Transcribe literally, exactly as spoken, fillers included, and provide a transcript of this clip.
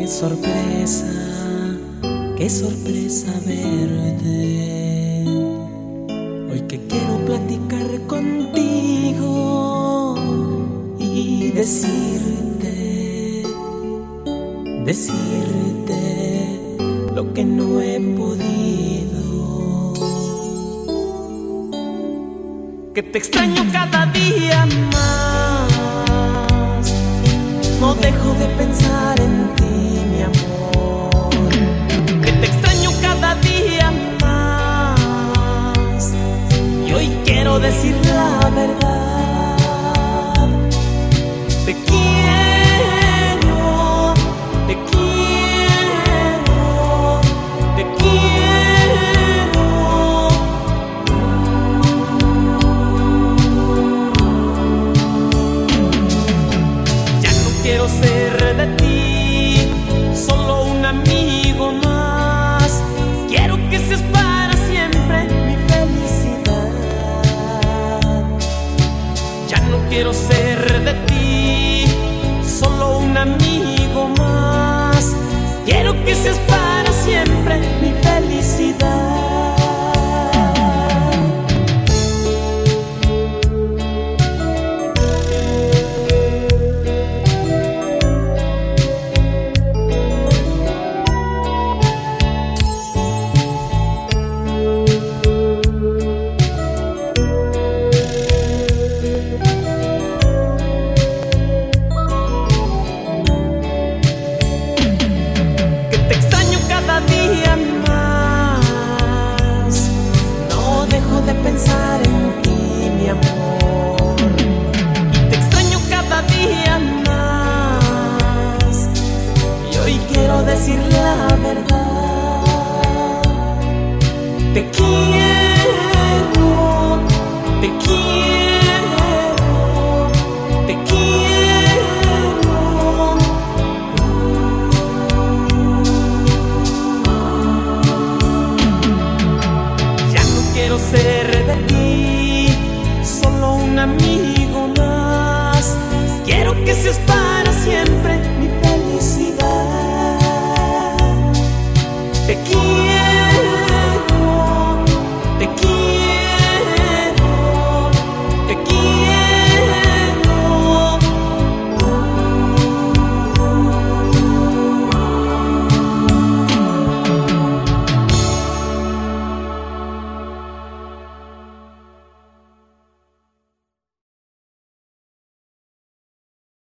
Qué sorpresa, qué sorpresa verte. Hoy que quiero platicar contigo y decirte, decirte lo que no he podido. Que te extraño cada día más, no dejo de pensar en ti, mi amor. Que te extraño cada día más y hoy quiero decir la verdad. Te quiero, te quiero, te quiero. Ya no quiero ser de ti solo un amigo más. Quiero que seas para siempre mi felicidad. Ya no quiero ser de ti solo un amigo más. Quiero que seas para siempre mi felicidad. Pensar en ti, mi amor, y te extraño cada día más y hoy quiero decir la verdad. Te quiero, te quiero, te quiero. Ya no quiero ser de ti solo un amigo más. Quiero que seas para siempre